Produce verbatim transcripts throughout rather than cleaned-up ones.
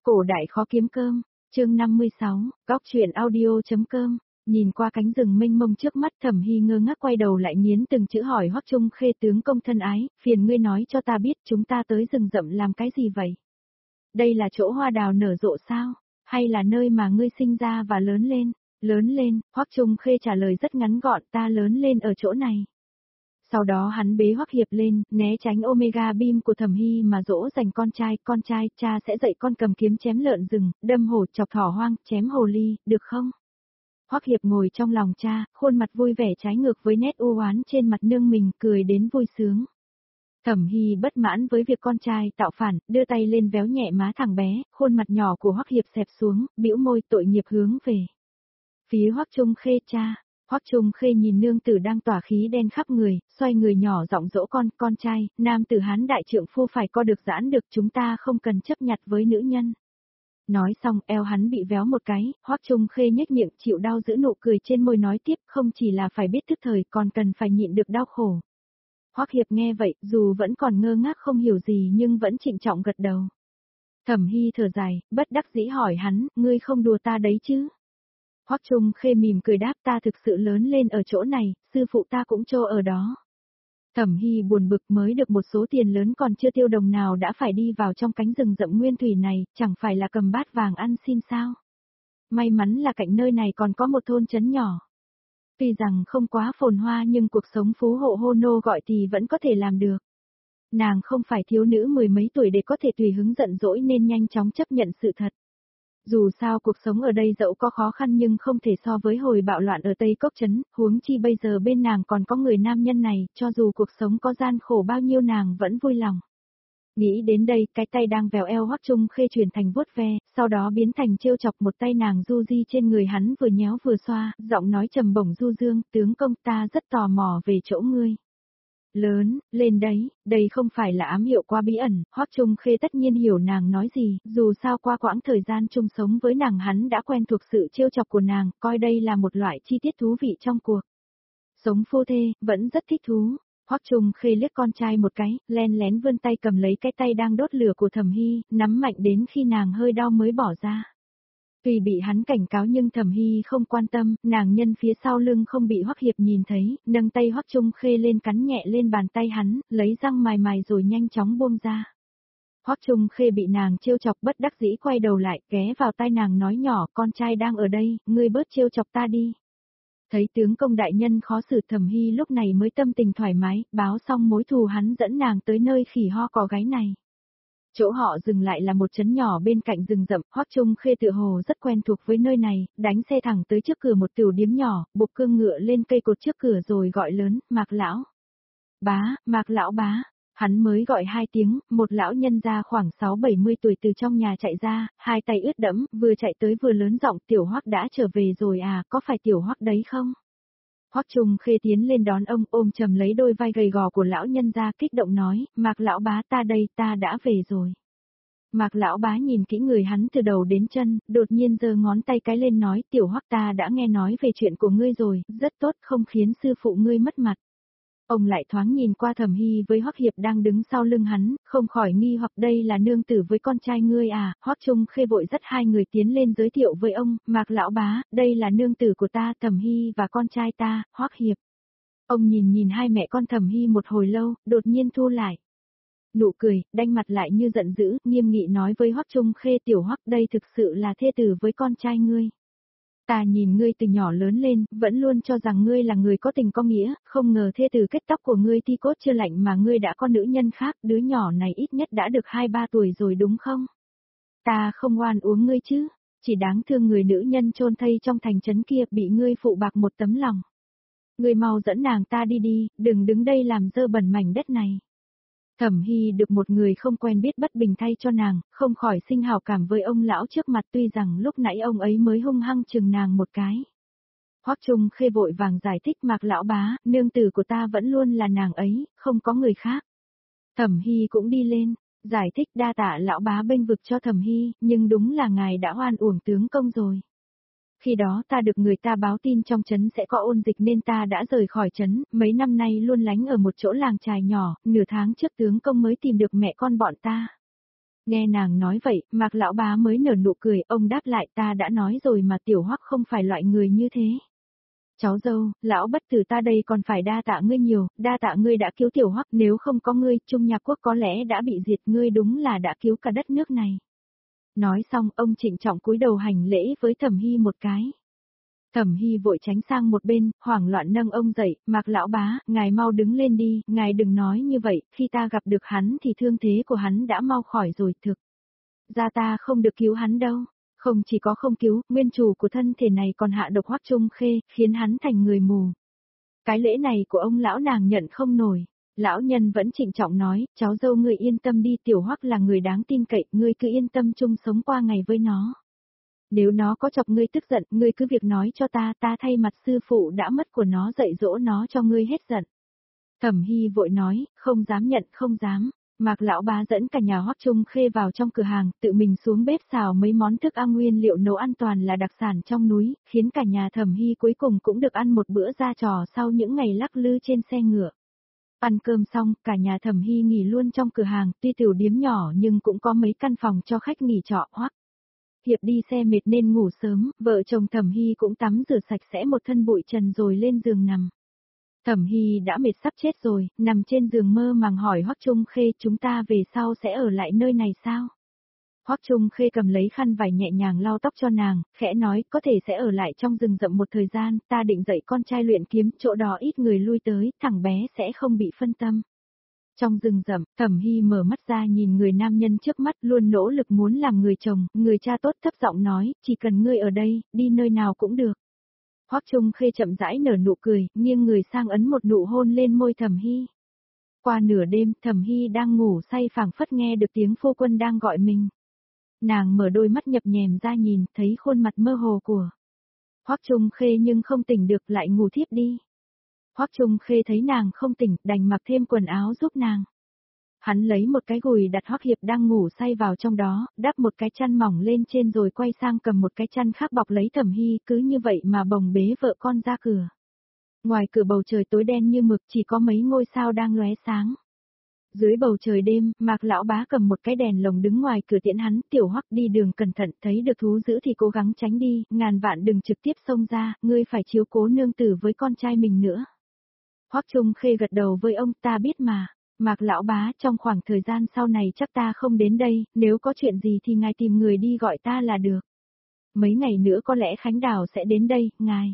Cổ đại khó kiếm cơm, chương năm mươi sáu, góc truyện audio.com. Nhìn qua cánh rừng mênh mông trước mắt, Thẩm Hy ngơ ngác quay đầu lại nghiến từng chữ hỏi Hoắc Trung Khê: tướng công thân ái, phiền ngươi nói cho ta biết chúng ta tới rừng rậm làm cái gì vậy? Đây là chỗ hoa đào nở rộ sao? Hay là nơi mà ngươi sinh ra và lớn lên? Lớn lên, Hoắc Trung Khê trả lời rất ngắn gọn: ta lớn lên ở chỗ này. Sau đó hắn bế Hoắc Hiệp lên, né tránh Omega Beam của Thẩm Hy mà dỗ dành con trai, con trai, cha sẽ dạy con cầm kiếm chém lợn rừng, đâm hổ, chọc thỏ hoang, chém hồ ly, được không? Hoắc Hiệp ngồi trong lòng cha, khuôn mặt vui vẻ trái ngược với nét u oán trên mặt nương mình, cười đến vui sướng. Thẩm Hy bất mãn với việc con trai tạo phản, đưa tay lên véo nhẹ má thằng bé, khuôn mặt nhỏ của Hoắc Hiệp xẹp xuống, bĩu môi tội nghiệp hướng về phía Hoắc Trung Khê. Cha. Hoắc Trung Khê nhìn nương tử đang tỏa khí đen khắp người, xoay người nhỏ giọng dỗ con, con trai, nam tử Hán đại trượng phu phải co được giãn được, chúng ta không cần chấp nhặt với nữ nhân. Nói xong, eo hắn bị véo một cái, Hoắc Trung Khê nhếch miệng chịu đau giữ nụ cười trên môi nói tiếp, không chỉ là phải biết thức thời, còn cần phải nhịn được đau khổ. Hoắc Hiệp nghe vậy, dù vẫn còn ngơ ngác không hiểu gì nhưng vẫn trịnh trọng gật đầu. Thẩm Hy thở dài, bất đắc dĩ hỏi hắn, ngươi không đùa ta đấy chứ? Hoắc Trung Khê mỉm cười đáp, ta thực sự lớn lên ở chỗ này, sư phụ ta cũng trô ở đó. Thẩm Hy buồn bực, mới được một số tiền lớn còn chưa tiêu đồng nào đã phải đi vào trong cánh rừng rậm nguyên thủy này, chẳng phải là cầm bát vàng ăn xin sao? May mắn là cạnh nơi này còn có một thôn trấn nhỏ. Tuy rằng không quá phồn hoa nhưng cuộc sống phú hộ hô nô gọi thì vẫn có thể làm được. Nàng không phải thiếu nữ mười mấy tuổi để có thể tùy hứng giận dỗi nên nhanh chóng chấp nhận sự thật. Dù sao cuộc sống ở đây dẫu có khó khăn nhưng không thể so với hồi bạo loạn ở Tây Cốc Trấn, huống chi bây giờ bên nàng còn có người nam nhân này, cho dù cuộc sống có gian khổ bao nhiêu nàng vẫn vui lòng. Nghĩ đến đây, cái tay đang vèo eo Hoắc Trung Khê chuyển thành vuốt ve, sau đó biến thành trêu chọc, một tay nàng du di trên người hắn vừa nhéo vừa xoa, giọng nói trầm bổng du dương, tướng công ta rất tò mò về chỗ ngươi. Lớn, lên đấy, đây không phải là ám hiệu quá bí ẩn, Hoắc Trung Khê tất nhiên hiểu nàng nói gì, dù sao qua quãng thời gian chung sống với nàng hắn đã quen thuộc sự trêu chọc của nàng, coi đây là một loại chi tiết thú vị trong cuộc sống phu thê, vẫn rất thích thú. Hoắc Trung Khê liếc con trai một cái, len lén vươn tay cầm lấy cái tay đang đốt lửa của Thẩm Hy, nắm mạnh đến khi nàng hơi đau mới bỏ ra. Tuy bị hắn cảnh cáo nhưng Thẩm Hy không quan tâm, nàng nhân phía sau lưng không bị Hoắc Hiệp nhìn thấy, nâng tay Hoắc Trung Khê lên cắn nhẹ lên bàn tay hắn, lấy răng mài mài rồi nhanh chóng buông ra. Hoắc Trung Khê bị nàng trêu chọc bất đắc dĩ quay đầu lại, ghé vào tai nàng nói nhỏ, con trai đang ở đây, ngươi bớt trêu chọc ta đi. Thấy tướng công đại nhân khó xử, Thẩm Hy lúc này mới tâm tình thoải mái, báo xong mối thù hắn dẫn nàng tới nơi khỉ ho cò gáy này. Chỗ họ dừng lại là một trấn nhỏ bên cạnh rừng rậm, Hoắc Trung Khê tự hồ rất quen thuộc với nơi này, đánh xe thẳng tới trước cửa một tiểu điếm nhỏ, buộc cương ngựa lên cây cột trước cửa rồi gọi lớn, Mạc lão bá, Mạc lão bá. Hắn mới gọi hai tiếng, một lão nhân gia khoảng sáu bảy mươi tuổi từ trong nhà chạy ra, hai tay ướt đẫm, vừa chạy tới vừa lớn giọng, tiểu Hoắc đã trở về rồi à, có phải tiểu Hoắc đấy không? Hoắc Trung Khê tiến lên đón ông, ôm chầm lấy đôi vai gầy gò của lão nhân gia, kích động nói, Mạc lão bá ta đây, ta đã về rồi. Mạc lão bá nhìn kỹ người hắn từ đầu đến chân, đột nhiên giơ ngón tay cái lên nói, tiểu Hoắc ta đã nghe nói về chuyện của ngươi rồi, rất tốt, không khiến sư phụ ngươi mất mặt. Ông lại thoáng nhìn qua Thẩm Hy với Hoắc Hiệp đang đứng sau lưng hắn, không khỏi nghi hoặc đây là nương tử với con trai ngươi à. Hoắc Trung Khê vội dắt hai người tiến lên giới thiệu với ông, Mạc lão bá, đây là nương tử của ta, Thẩm Hy và con trai ta, Hoắc Hiệp. Ông nhìn nhìn hai mẹ con Thẩm Hy một hồi lâu, đột nhiên thu lại nụ cười, đanh mặt lại như giận dữ, nghiêm nghị nói với Hoắc Trung Khê, tiểu Hoắc, đây thực sự là thê tử với con trai ngươi. Ta nhìn ngươi từ nhỏ lớn lên, vẫn luôn cho rằng ngươi là người có tình có nghĩa, không ngờ thê tử kết tóc của ngươi thi cốt chưa lạnh mà ngươi đã có nữ nhân khác, đứa nhỏ này ít nhất đã được hai ba tuổi rồi đúng không? Ta không oan uống ngươi chứ, chỉ đáng thương người nữ nhân chôn thây trong thành trấn kia bị ngươi phụ bạc một tấm lòng. Ngươi mau dẫn nàng ta đi đi, đừng đứng đây làm dơ bẩn mảnh đất này. Thẩm Hy được một người không quen biết bất bình thay cho nàng, không khỏi sinh hảo cảm với ông lão trước mặt, tuy rằng lúc nãy ông ấy mới hung hăng chừng nàng một cái. Hoắc Trung Khê vội vàng giải thích, Mạc lão bá, nương tử của ta vẫn luôn là nàng ấy, không có người khác. Thẩm Hy cũng đi lên, giải thích, đa tạ lão bá bênh vực cho Thẩm Hy, nhưng đúng là ngài đã oan uổng tướng công rồi. Khi đó ta được người ta báo tin trong trấn sẽ có ôn dịch nên ta đã rời khỏi trấn, mấy năm nay luôn lánh ở một chỗ làng chài nhỏ, nửa tháng trước tướng công mới tìm được mẹ con bọn ta. Nghe nàng nói vậy, Mạc lão bá mới nở nụ cười, ông đáp lại ta đã nói rồi mà tiểu Hoắc không phải loại người như thế. Cháu dâu, lão bất tử ta đây còn phải đa tạ ngươi nhiều, đa tạ ngươi đã cứu tiểu Hoắc, nếu không có ngươi, Trung Nhạc Quốc có lẽ đã bị diệt, ngươi đúng là đã cứu cả đất nước này. Nói xong, ông trịnh trọng cúi đầu hành lễ với Thẩm Hy một cái. Thẩm Hy vội tránh sang một bên, hoảng loạn nâng ông dậy, Mạc lão bá, ngài mau đứng lên đi, ngài đừng nói như vậy, khi ta gặp được hắn thì thương thế của hắn đã mau khỏi rồi thực. Ra ta không được cứu hắn đâu, không chỉ có không cứu, nguyên chủ của thân thể này còn hạ độc Hoắc Trung Khê, khiến hắn thành người mù. Cái lễ này của ông lão nàng nhận không nổi. Lão nhân vẫn trịnh trọng nói, cháu dâu ngươi yên tâm đi, tiểu Hoắc là người đáng tin cậy, ngươi cứ yên tâm chung sống qua ngày với nó. Nếu nó có chọc ngươi tức giận, ngươi cứ việc nói cho ta, ta thay mặt sư phụ đã mất của nó dạy dỗ nó cho ngươi hết giận. Thẩm Hy vội nói, không dám nhận, không dám. Mạc lão bá dẫn cả nhà Hoắc Trung Khê vào trong cửa hàng, tự mình xuống bếp xào mấy món thức ăn nguyên liệu nấu ăn toàn là đặc sản trong núi, khiến cả nhà Thẩm Hy cuối cùng cũng được ăn một bữa ra trò sau những ngày lắc lư trên xe ngựa. Ăn cơm xong, cả nhà Thẩm Hy nghỉ luôn trong cửa hàng, tuy tiểu điếm nhỏ nhưng cũng có mấy căn phòng cho khách nghỉ trọ. Hoắc Hiệp đi xe mệt nên ngủ sớm, vợ chồng Thẩm Hy cũng tắm rửa sạch sẽ một thân bụi trần rồi lên giường nằm. Thẩm Hy đã mệt sắp chết rồi, nằm trên giường mơ màng hỏi Hoắc Trung Khê chúng ta về sau sẽ ở lại nơi này sao? Hoắc Trung Khê cầm lấy khăn vải nhẹ nhàng lau tóc cho nàng, khẽ nói có thể sẽ ở lại trong rừng rậm một thời gian, ta định dạy con trai luyện kiếm, chỗ đó ít người lui tới, thằng bé sẽ không bị phân tâm. Trong rừng rậm, Thẩm Hy mở mắt ra nhìn người nam nhân trước mắt luôn nỗ lực muốn làm người chồng, người cha tốt thấp giọng nói, chỉ cần ngươi ở đây, đi nơi nào cũng được. Hoắc Trung Khê chậm rãi nở nụ cười, nghiêng người sang ấn một nụ hôn lên môi Thẩm Hy. Qua nửa đêm, Thẩm Hy đang ngủ say phảng phất nghe được tiếng phu quân đang gọi mình. Nàng mở đôi mắt nhập nhèm ra nhìn, thấy khuôn mặt mơ hồ của Hoắc Trung Khê nhưng không tỉnh được lại ngủ thiếp đi. Hoắc Trung Khê thấy nàng không tỉnh, đành mặc thêm quần áo giúp nàng. Hắn lấy một cái gùi đặt Hoắc Hiệp đang ngủ say vào trong đó, đắp một cái chăn mỏng lên trên rồi quay sang cầm một cái chăn khác bọc lấy Thẩm Hy, cứ như vậy mà bồng bế vợ con ra cửa. Ngoài cửa bầu trời tối đen như mực chỉ có mấy ngôi sao đang lóe sáng. Dưới bầu trời đêm, Mạc lão bá cầm một cái đèn lồng đứng ngoài cửa tiễn hắn, tiểu Hoắc đi đường cẩn thận, thấy được thú dữ thì cố gắng tránh đi, ngàn vạn đừng trực tiếp xông ra, ngươi phải chiếu cố nương tử với con trai mình nữa. Hoắc Trung Khê gật đầu với ông, ta biết mà. Mạc lão bá, trong khoảng thời gian sau này chắc ta không đến đây, nếu có chuyện gì thì ngài tìm người đi gọi ta là được. Mấy ngày nữa có lẽ Khánh Đào sẽ đến đây, ngài.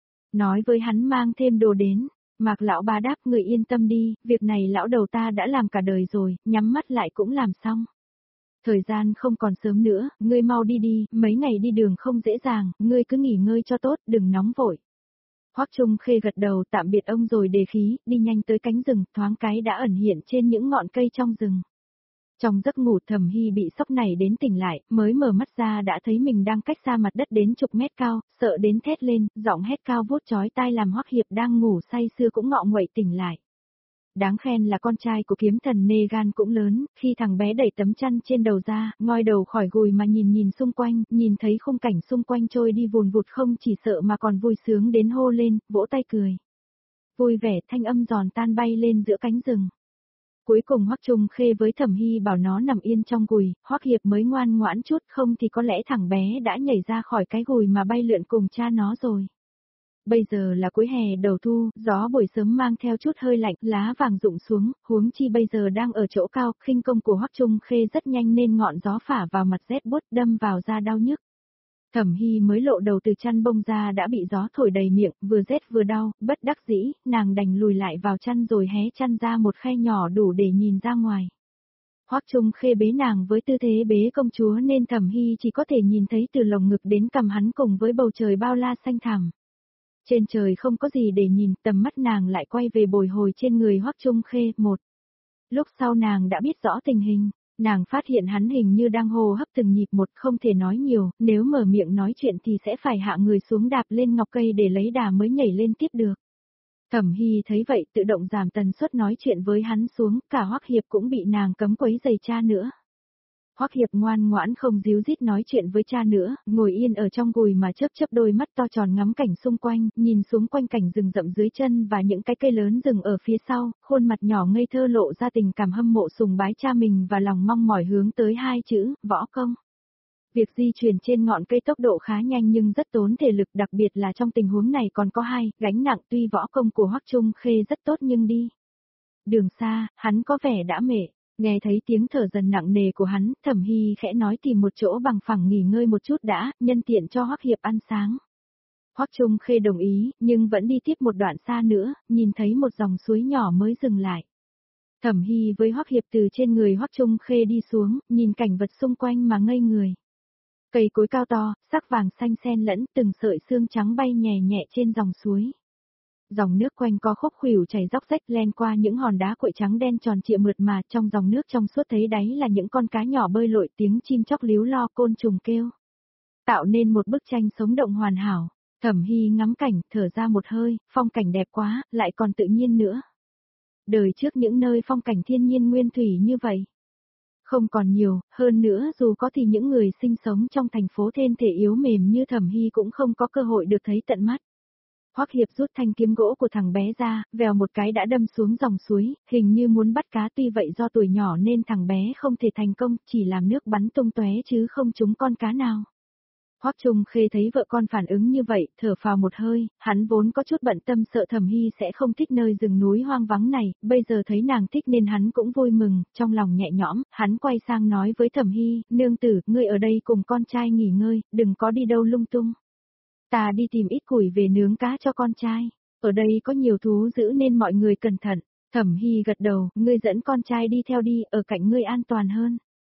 Nói với hắn mang thêm đồ đến. Mạc lão bá đáp, người yên tâm đi, việc này lão đầu ta đã làm cả đời rồi, nhắm mắt lại cũng làm xong. Thời gian không còn sớm nữa, ngươi mau đi đi, mấy ngày đi đường không dễ dàng, ngươi cứ nghỉ ngơi cho tốt, đừng nóng vội. Hoắc Trung Khê gật đầu tạm biệt ông rồi đề khí, đi nhanh tới cánh rừng, thoáng cái đã ẩn hiện trên những ngọn cây trong rừng. Trong giấc ngủ Thẩm Hy bị sốc này đến tỉnh lại, mới mở mắt ra đã thấy mình đang cách xa mặt đất đến chục mét cao, sợ đến thét lên, giọng hét cao vút chói tai làm Hoắc Hiệp đang ngủ say sưa cũng ngọ nguậy tỉnh lại. Đáng khen là con trai của kiếm thần nê gan cũng lớn, khi thằng bé đẩy tấm chăn trên đầu ra, ngoi đầu khỏi gùi mà nhìn nhìn xung quanh, nhìn thấy khung cảnh xung quanh trôi đi vùn vụt không chỉ sợ mà còn vui sướng đến hô lên, vỗ tay cười. Vui vẻ thanh âm giòn tan bay lên giữa cánh rừng. Cuối cùng Hoắc Trung Khê với Thẩm Hy bảo nó nằm yên trong gùi, Hoắc Hiệp mới ngoan ngoãn chút không thì có lẽ thằng bé đã nhảy ra khỏi cái gùi mà bay lượn cùng cha nó rồi. Bây giờ là cuối hè đầu thu, gió buổi sớm mang theo chút hơi lạnh, lá vàng rụng xuống, huống chi bây giờ đang ở chỗ cao, khinh công của Hoắc Trung Khê rất nhanh nên ngọn gió phả vào mặt rét buốt đâm vào da đau nhức. Thẩm Hy mới lộ đầu từ chăn bông ra đã bị gió thổi đầy miệng, vừa rét vừa đau, bất đắc dĩ, nàng đành lùi lại vào chăn rồi hé chăn ra một khe nhỏ đủ để nhìn ra ngoài. Hoắc Trung Khê bế nàng với tư thế bế công chúa nên Thẩm Hy chỉ có thể nhìn thấy từ lồng ngực đến cằm hắn cùng với bầu trời bao la xanh thẳm. Trên trời không có gì để nhìn, tầm mắt nàng lại quay về bồi hồi trên người Hoắc Trung Khê. Một lúc sau nàng đã biết rõ tình hình, nàng phát hiện hắn hình như đang hô hấp từng nhịp một, không thể nói nhiều, nếu mở miệng nói chuyện thì sẽ phải hạ người xuống đạp lên ngọc cây để lấy đà mới nhảy lên tiếp được. Thẩm Hy thấy vậy tự động giảm tần suất nói chuyện với hắn xuống, cả Hoắc Hiệp cũng bị nàng cấm quấy giày cha nữa. Hoắc Hiệp ngoan ngoãn không díu dít nói chuyện với cha nữa, ngồi yên ở trong gùi mà chớp chớp đôi mắt to tròn ngắm cảnh xung quanh, nhìn xuống quanh cảnh rừng rậm dưới chân và những cái cây lớn rừng ở phía sau, khuôn mặt nhỏ ngây thơ lộ ra tình cảm hâm mộ sùng bái cha mình và lòng mong mỏi hướng tới hai chữ, võ công. Việc di chuyển trên ngọn cây tốc độ khá nhanh nhưng rất tốn thể lực, đặc biệt là trong tình huống này còn có hai, gánh nặng. Tuy võ công của Hoắc Trung Khê rất tốt nhưng đi đường xa, hắn có vẻ đã mệt. Nghe thấy tiếng thở dần nặng nề của hắn, Thẩm Hy khẽ nói tìm một chỗ bằng phẳng nghỉ ngơi một chút đã, nhân tiện cho Hoắc Hiệp ăn sáng. Hoắc Trung Khê đồng ý, nhưng vẫn đi tiếp một đoạn xa nữa, nhìn thấy một dòng suối nhỏ mới dừng lại. Thẩm Hy với Hoắc Hiệp từ trên người Hoắc Trung Khê đi xuống, nhìn cảnh vật xung quanh mà ngây người. Cây cối cao to, sắc vàng xanh xen lẫn, từng sợi xương trắng bay nhẹ nhẹ trên dòng suối. Dòng nước quanh co khúc khuỷu chảy róc rách len qua những hòn đá cuội trắng đen tròn trịa mượt mà, trong dòng nước trong suốt thấy đáy là những con cá nhỏ bơi lội, tiếng chim chóc líu lo, côn trùng kêu. Tạo nên một bức tranh sống động hoàn hảo. Thẩm Hy ngắm cảnh, thở ra một hơi, phong cảnh đẹp quá, lại còn tự nhiên nữa. Đời trước những nơi phong cảnh thiên nhiên nguyên thủy như vậy không còn nhiều, hơn nữa dù có thì những người sinh sống trong thành phố thên thể yếu mềm như Thẩm Hy cũng không có cơ hội được thấy tận mắt. Hoắc Hiệp rút thanh kiếm gỗ của thằng bé ra, vèo một cái đã đâm xuống dòng suối, hình như muốn bắt cá, tuy vậy do tuổi nhỏ nên thằng bé không thể thành công, chỉ làm nước bắn tung tóe chứ không trúng con cá nào. Hoắc Trung Khê thấy vợ con phản ứng như vậy, thở phào một hơi, hắn vốn có chút bận tâm sợ Thẩm Hy sẽ không thích nơi rừng núi hoang vắng này, bây giờ thấy nàng thích nên hắn cũng vui mừng, trong lòng nhẹ nhõm, hắn quay sang nói với Thẩm Hy, nương tử, ngươi ở đây cùng con trai nghỉ ngơi, đừng có đi đâu lung tung. Ta đi tìm ít củi về nướng cá cho con trai, ở đây có nhiều thú dữ nên mọi người cẩn thận. Thẩm Hy gật đầu, ngươi dẫn con trai đi theo đi, ở cạnh ngươi an toàn hơn.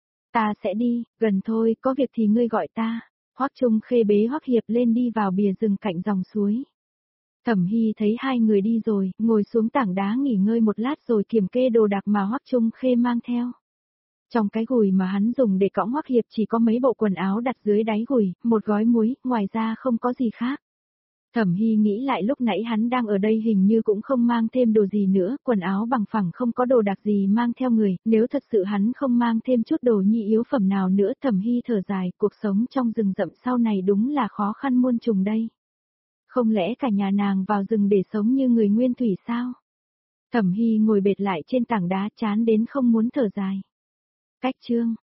Ta sẽ đi, gần thôi, có việc thì ngươi gọi ta. Hoắc Trung Khê bế Hoắc Hiệp lên đi vào bìa rừng cạnh dòng suối. Thẩm Hy thấy hai người đi rồi, ngồi xuống tảng đá nghỉ ngơi một lát rồi kiểm kê đồ đạc mà Hoắc Trung Khê mang theo. Trong cái gùi mà hắn dùng để cõng Hoắc Hiệp chỉ có mấy bộ quần áo đặt dưới đáy gùi, một gói muối, ngoài ra không có gì khác. Thẩm Hy nghĩ lại lúc nãy hắn đang ở đây hình như cũng không mang thêm đồ gì nữa, quần áo bằng phẳng không có đồ đặc gì mang theo người, nếu thật sự hắn không mang thêm chút đồ nhi yếu phẩm nào nữa. Thẩm Hy thở dài, cuộc sống trong rừng rậm sau này đúng là khó khăn muôn trùng đây. Không lẽ cả nhà nàng vào rừng để sống như người nguyên thủy sao? Thẩm Hy ngồi bệt lại trên tảng đá chán đến không muốn thở dài. Cách chương